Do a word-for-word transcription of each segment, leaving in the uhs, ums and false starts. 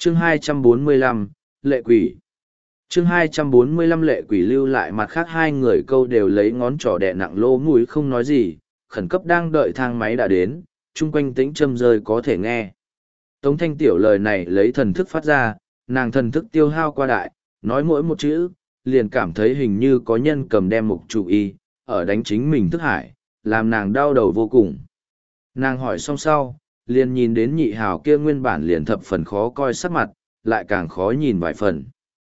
Chương hai trăm bốn mươi lăm, Lệ Quỷ. Chương hai trăm bốn mươi lăm Lệ Quỷ lưu lại mặt khác hai người câu đều lấy ngón trỏ đè nặng lỗ mũi không nói gì, khẩn cấp đang đợi thang máy đã đến, chung quanh tĩnh châm rơi có thể nghe. Tống Thanh Tiểu lời này lấy thần thức phát ra, nàng thần thức tiêu hao qua đại, nói mỗi một chữ, liền cảm thấy hình như có nhân cầm đem mục trụ y, ở đánh chính mình thức hải, làm nàng đau đầu vô cùng. Nàng hỏi xong sau, liền nhìn đến nhị hào kia nguyên bản liền thập phần khó coi sắc mặt, lại càng khó nhìn vài phần.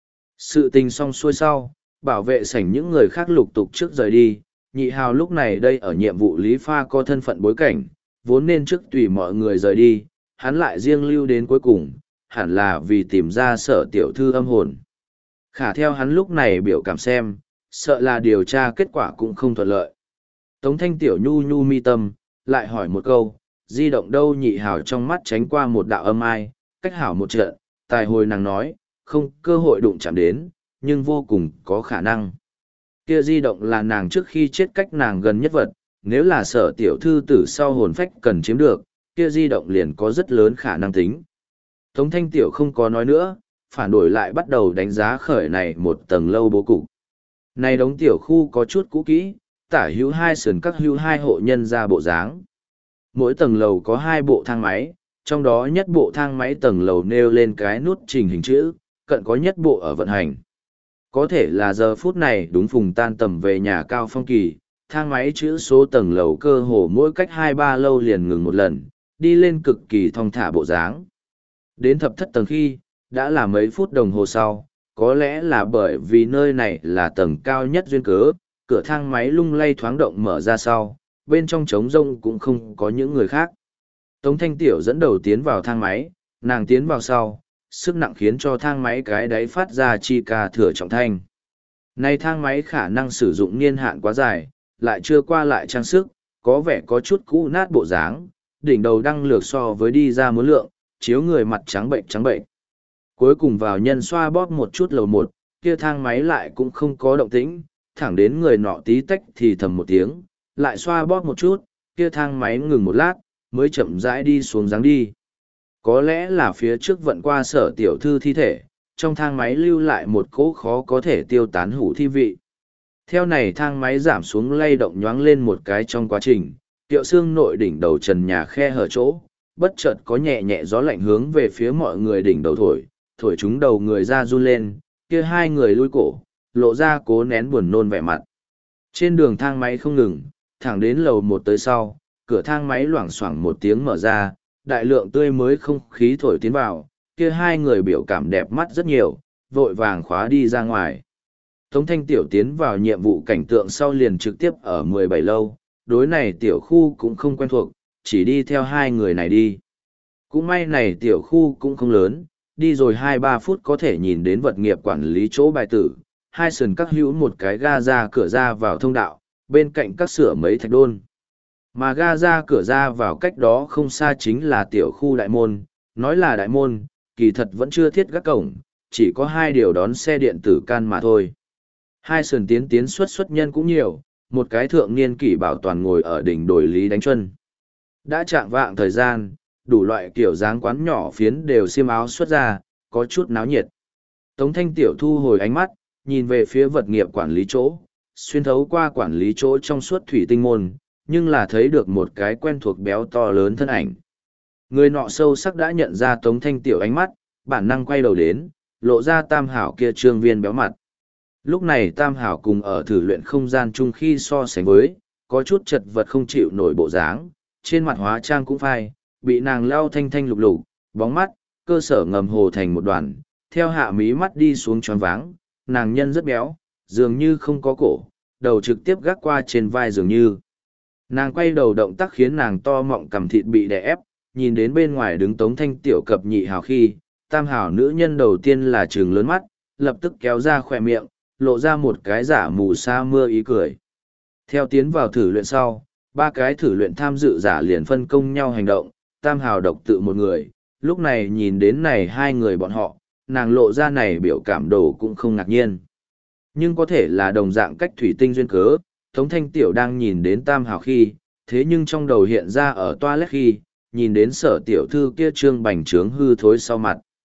Sự tình xong xuôi sau, bảo vệ sảnh những người khác lục tục trước rời đi, nhị hào lúc này đây ở nhiệm vụ Lý Pha có thân phận bối cảnh, vốn nên trước tùy mọi người rời đi, hắn lại riêng lưu đến cuối cùng, hẳn là vì tìm ra sở tiểu thư âm hồn. Khả theo hắn lúc này biểu cảm xem, sợ là điều tra kết quả cũng không thuận lợi. Tống Thanh Tiểu nhu nhu mi tâm, lại hỏi một câu, di động đâu nhị hào trong mắt tránh qua một đạo âm ai, cách hảo một trận, tài hồi nàng nói, không cơ hội đụng chạm đến, nhưng vô cùng có khả năng. Kia di động là nàng trước khi chết cách nàng gần nhất vật, nếu là sở tiểu thư tử sau hồn phách cần chiếm được, kia di động liền có rất lớn khả năng tính. Tống Thanh Tiểu không có nói nữa, phản đổi lại bắt đầu đánh giá khởi này một tầng lâu bố cục. Này đống tiểu khu có chút cũ kỹ, tả hữu hai sườn các hữu hai hộ nhân ra bộ dáng. Mỗi tầng lầu có hai bộ thang máy, trong đó nhất bộ thang máy tầng lầu nêu lên cái nút trình hình chữ, cận có nhất bộ ở vận hành. Có thể là giờ phút này đúng phùng tan tầm về nhà cao phong kỳ, thang máy chữ số tầng lầu cơ hồ mỗi cách hai ba lâu liền ngừng một lần, đi lên cực kỳ thong thả bộ dáng. Đến thập thất tầng khi, đã là mấy phút đồng hồ sau, có lẽ là bởi vì nơi này là tầng cao nhất duyên cớ, cửa thang máy lung lay thoáng động mở ra sau, bên trong trống rông cũng không có những người khác. Tống Thanh Tiểu dẫn đầu tiến vào thang máy, nàng tiến vào sau, sức nặng khiến cho thang máy cái đáy phát ra chi ca thừa trọng thanh. Này thang máy khả năng sử dụng niên hạn quá dài, lại chưa qua lại trang sức, có vẻ có chút cũ nát bộ dáng, đỉnh đầu đăng lược so với đi ra muốn lượng, chiếu người mặt trắng bệnh trắng bệnh. Cuối cùng vào nhân xoa bóp một chút lầu một, kia thang máy lại cũng không có động tĩnh, thẳng đến người nọ tí tách thì thầm một tiếng, lại xoa bóp một chút, kia thang máy ngừng một lát, mới chậm rãi đi xuống dáng đi. Có lẽ là phía trước vận qua sở tiểu thư thi thể, trong thang máy lưu lại một cỗ khó có thể tiêu tán hủ thi vị. Theo này thang máy giảm xuống lay động nhoáng lên một cái trong quá trình, tiệu xương nội đỉnh đầu trần nhà khe hở chỗ, bất chợt có nhẹ nhẹ gió lạnh hướng về phía mọi người đỉnh đầu thổi, thổi chúng đầu người ra run lên, kia hai người lui cổ, lộ ra cố nén buồn nôn vẻ mặt. Trên đường thang máy không ngừng, thẳng đến lầu một tới sau, cửa thang máy loảng xoảng một tiếng mở ra, đại lượng tươi mới không khí thổi tiến vào, kia hai người biểu cảm đẹp mắt rất nhiều, vội vàng khóa đi ra ngoài. Tống Thanh Tiểu tiến vào nhiệm vụ cảnh tượng sau liền trực tiếp ở mười bảy lâu, đối này tiểu khu cũng không quen thuộc, chỉ đi theo hai người này đi. Cũng may này tiểu khu cũng không lớn, đi rồi hai ba phút có thể nhìn đến vật nghiệp quản lý chỗ bài tử, hai sườn các hữu một cái ga ra cửa ra vào thông đạo, bên cạnh các sửa mấy thạch đôn. Mà ga ra cửa ra vào cách đó không xa chính là tiểu khu đại môn, nói là đại môn, kỳ thật vẫn chưa thiết gác cổng, chỉ có hai điều đón xe điện tử can mà thôi. Hai sườn tiến tiến xuất xuất nhân cũng nhiều, một cái thượng niên kỷ bảo toàn ngồi ở đỉnh đồi lý đánh chuân. Đã chạng vạng thời gian, đủ loại kiểu dáng quán nhỏ phiến đều xiêm áo xuất ra, có chút náo nhiệt. Tống Thanh Tiểu thu hồi ánh mắt, nhìn về phía vật nghiệp quản lý chỗ, xuyên thấu qua quản lý chỗ trong suốt thủy tinh môn, nhưng là thấy được một cái quen thuộc béo to lớn thân ảnh. Người nọ sâu sắc đã nhận ra Tống Thanh Tiểu ánh mắt, bản năng quay đầu đến, lộ ra Tam Hảo kia trương viên béo mặt. Lúc này Tam Hảo cùng ở thử luyện không gian chung khi so sánh với, có chút chật vật không chịu nổi bộ dáng, trên mặt hóa trang cũng phai, bị nàng lao thanh thanh lục lục, bóng mắt, cơ sở ngầm hồ thành một đoàn, theo hạ mí mắt đi xuống tròn váng, nàng nhân rất béo, dường như không có cổ, đầu trực tiếp gác qua trên vai dường như. Nàng quay đầu động tác khiến nàng to mọng cầm thịt bị đè ép, nhìn đến bên ngoài đứng Tống Thanh Tiểu cập nhị hào khi, Tam Hảo nữ nhân đầu tiên là trừng lớn mắt, lập tức kéo ra khỏe miệng, lộ ra một cái giả mù sa mưa ý cười. Theo tiến vào thử luyện sau, ba cái thử luyện tham dự giả liền phân công nhau hành động, Tam Hảo độc tự một người, lúc này nhìn đến này hai người bọn họ, nàng lộ ra này biểu cảm đồ cũng không ngạc nhiên. Nhưng có thể là đồng dạng cách thủy tinh duyên cớ, Tống Thanh Tiểu đang nhìn đến Tam Hảo khi, thế nhưng trong đầu hiện ra ở toilet khi, nhìn đến sở tiểu thư kia trương bành trướng hư thối sau mặt.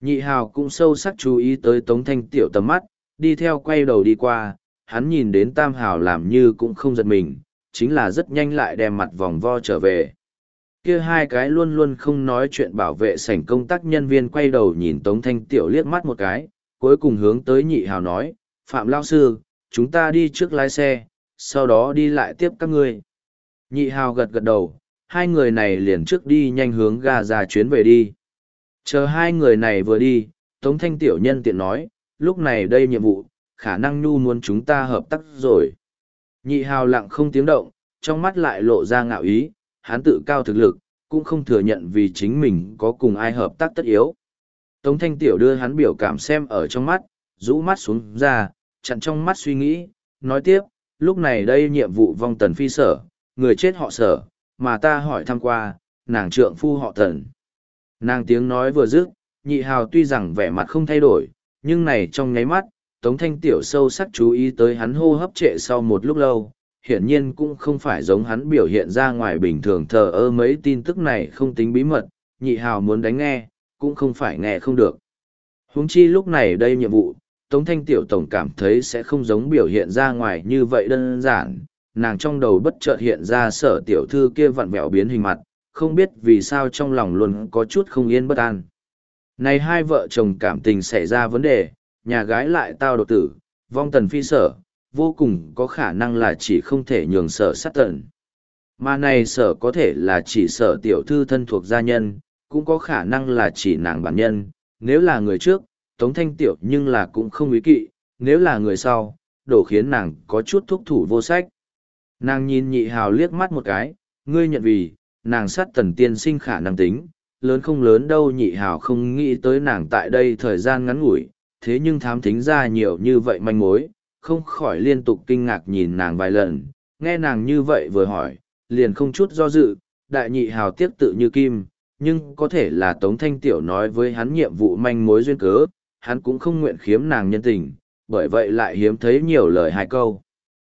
Nhị hào cũng sâu sắc chú ý tới Tống Thanh Tiểu tầm mắt, đi theo quay đầu đi qua, hắn nhìn đến tam hào làm như cũng không giật mình, chính là rất nhanh lại đem mặt vòng vo trở về. Kia hai cái luôn luôn không nói chuyện bảo vệ sảnh công tác nhân viên quay đầu nhìn Tống Thanh Tiểu liếc mắt một cái, cuối cùng hướng tới nhị hào nói, Phạm Lao Sư, chúng ta đi trước lái xe, sau đó đi lại tiếp các ngươi. Nhị hào gật gật đầu, hai người này liền trước đi nhanh hướng ga ra chuyến về đi. Chờ hai người này vừa đi, Tống Thanh Tiểu nhân tiện nói, lúc này đây nhiệm vụ, khả năng nhu muốn chúng ta hợp tác rồi. Nhị hào lặng không tiếng động, trong mắt lại lộ ra ngạo ý, hắn tự cao thực lực, cũng không thừa nhận vì chính mình có cùng ai hợp tác tất yếu. Tống Thanh Tiểu đưa hắn biểu cảm xem ở trong mắt, rũ mắt xuống ra, chặn trong mắt suy nghĩ, nói tiếp, lúc này đây nhiệm vụ vong tần phi sở, người chết họ sở, mà ta hỏi thăm qua, nàng trượng phu họ tần. Nàng tiếng nói vừa dứt, nhị hào tuy rằng vẻ mặt không thay đổi, nhưng này trong nháy mắt, Tống Thanh Tiểu sâu sắc chú ý tới hắn hô hấp trệ sau một lúc lâu, hiển nhiên cũng không phải giống hắn biểu hiện ra ngoài bình thường thờ ơ mấy tin tức này không tính bí mật, nhị hào muốn đánh nghe, cũng không phải nghe không được. Huống chi lúc này đây nhiệm vụ, Tống Thanh Tiểu tổng cảm thấy sẽ không giống biểu hiện ra ngoài như vậy đơn giản, nàng trong đầu bất chợt hiện ra sở tiểu thư kia vặn vẹo biến hình mặt, không biết vì sao trong lòng luôn có chút không yên bất an. Này hai vợ chồng cảm tình xảy ra vấn đề, nhà gái lại tao đột tử, vong tần phi sở, vô cùng có khả năng là chỉ không thể nhường sở sát tận. Mà này sở có thể là chỉ sở tiểu thư thân thuộc gia nhân, cũng có khả năng là chỉ nàng bản nhân, nếu là người trước, Tống Thanh Tiểu nhưng là cũng không ý kỵ, nếu là người sau, đổ khiến nàng có chút thúc thủ vô sách. Nàng nhìn nhị hào liếc mắt một cái, ngươi nhận vì, nàng sát tần tiên sinh khả năng tính, lớn không lớn đâu nhị hào không nghĩ tới nàng tại đây thời gian ngắn ngủi, thế nhưng thám thính ra nhiều như vậy manh mối, không khỏi liên tục kinh ngạc nhìn nàng vài lần, nghe nàng như vậy vừa hỏi, liền không chút do dự, đại nhị hào tiếc tự như kim, nhưng có thể là Tống Thanh Tiểu nói với hắn nhiệm vụ manh mối duyên cớ, hắn cũng không nguyện khiếm nàng nhân tình, bởi vậy lại hiếm thấy nhiều lời hai câu.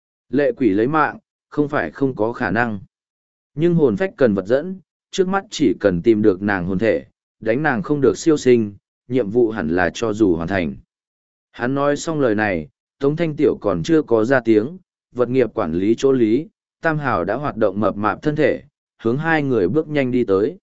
Lệ quỷ lấy mạng, không phải không có khả năng. Nhưng hồn phách cần vật dẫn, trước mắt chỉ cần tìm được nàng hồn thể, đánh nàng không được siêu sinh, nhiệm vụ hẳn là cho dù hoàn thành. Hắn nói xong lời này, Tống Thanh Tiểu còn chưa có ra tiếng, vật nghiệp quản lý chỗ lý, Tam Hào đã hoạt động mập mạp thân thể, hướng hai người bước nhanh đi tới.